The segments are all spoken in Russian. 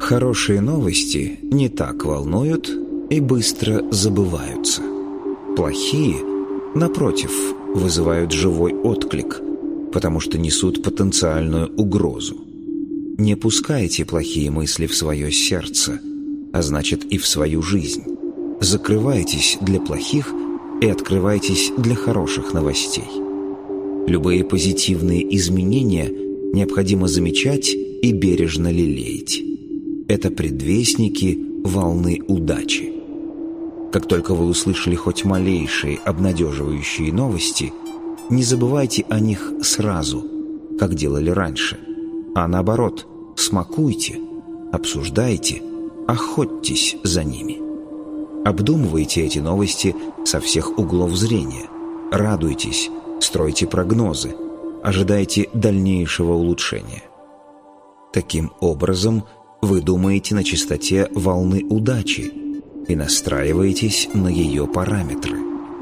Хорошие новости не так волнуют и быстро забываются. Плохие, напротив, вызывают живой отклик, потому что несут потенциальную угрозу. Не пускайте плохие мысли в свое сердце, а значит и в свою жизнь. Закрывайтесь для плохих и открывайтесь для хороших новостей. Любые позитивные изменения необходимо замечать и бережно лелеять. Это предвестники волны удачи. Как только вы услышали хоть малейшие обнадеживающие новости, не забывайте о них сразу, как делали раньше, а наоборот, смакуйте, обсуждайте, охотьтесь за ними. Обдумывайте эти новости со всех углов зрения, радуйтесь, стройте прогнозы, ожидайте дальнейшего улучшения. Таким образом, вы думаете на частоте волны удачи и настраиваетесь на ее параметры.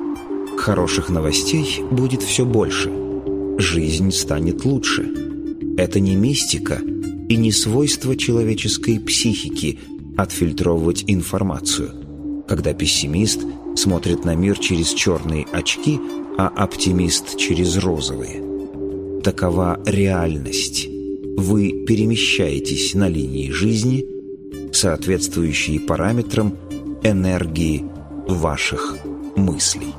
Хороших новостей будет все больше. Жизнь станет лучше. Это не мистика и не свойство человеческой психики отфильтровывать информацию, когда пессимист смотрит на мир через черные очки, а оптимист через розовые. Такова реальность. Вы перемещаетесь на линии жизни, соответствующие параметрам энергии ваших мыслей.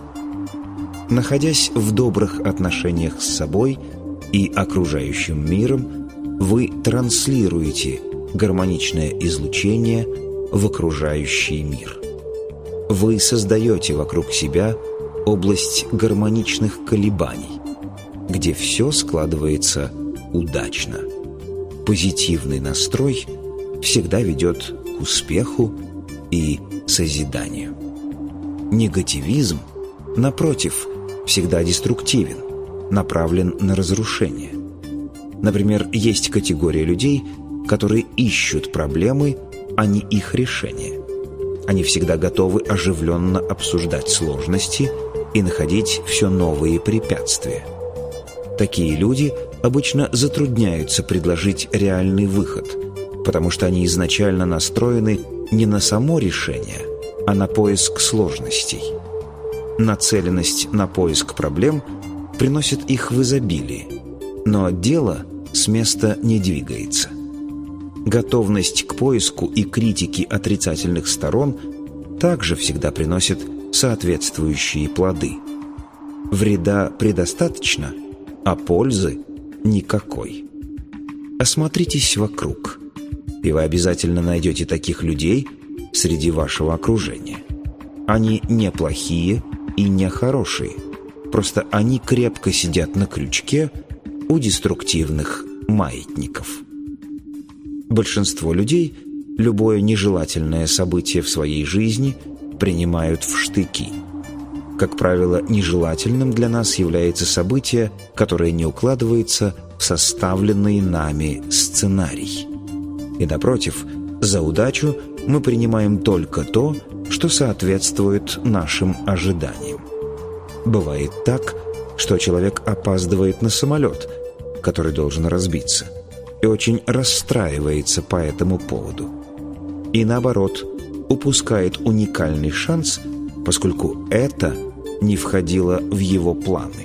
Находясь в добрых отношениях с собой и окружающим миром, вы транслируете гармоничное излучение в окружающий мир. Вы создаете вокруг себя область гармоничных колебаний, где все складывается удачно. Позитивный настрой всегда ведет к успеху и созиданию. Негативизм, напротив, всегда деструктивен, направлен на разрушение. Например, есть категория людей, которые ищут проблемы, а не их решения. Они всегда готовы оживленно обсуждать сложности и находить все новые препятствия. Такие люди обычно затрудняются предложить реальный выход, потому что они изначально настроены не на само решение, а на поиск сложностей. Нацеленность на поиск проблем приносит их в изобилии, но дело с места не двигается. Готовность к поиску и критике отрицательных сторон также всегда приносит соответствующие плоды. Вреда предостаточно, а пользы никакой. Осмотритесь вокруг, и вы обязательно найдете таких людей среди вашего окружения. Они не плохие и не хорошие, просто они крепко сидят на крючке у деструктивных маятников. Большинство людей любое нежелательное событие в своей жизни принимают в штыки. Как правило, нежелательным для нас является событие, которое не укладывается в составленный нами сценарий. И напротив, за удачу мы принимаем только то, что соответствует нашим ожиданиям. Бывает так, что человек опаздывает на самолет, который должен разбиться, и очень расстраивается по этому поводу. И наоборот, упускает уникальный шанс, поскольку это не входило в его планы.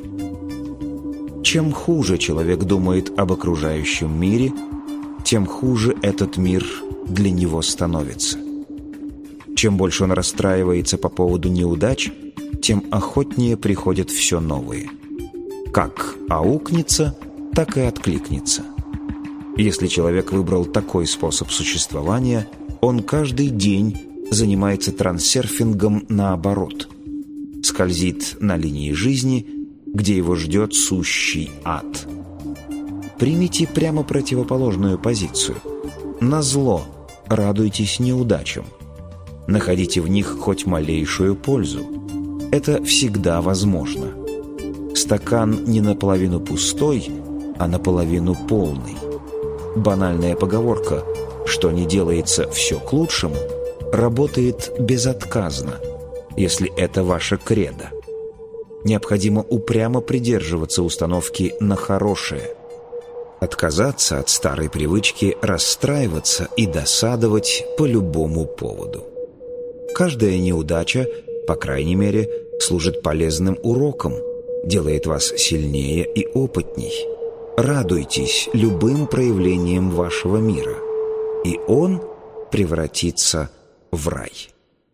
Чем хуже человек думает об окружающем мире, тем хуже этот мир для него становится. Чем больше он расстраивается по поводу неудач, тем охотнее приходят все новые. Как аукнется, так и откликнется. Если человек выбрал такой способ существования, он каждый день занимается трансерфингом наоборот. Скользит на линии жизни, где его ждет сущий ад. Примите прямо противоположную позицию. Назло радуйтесь неудачам. Находите в них хоть малейшую пользу. Это всегда возможно. Стакан не наполовину пустой, а наполовину полный. Банальная поговорка «что не делается все к лучшему» работает безотказно, если это ваше кредо. Необходимо упрямо придерживаться установки на хорошее. Отказаться от старой привычки расстраиваться и досадовать по любому поводу. Каждая неудача, по крайней мере, служит полезным уроком, делает вас сильнее и опытней. Радуйтесь любым проявлениям вашего мира, и он превратится в рай.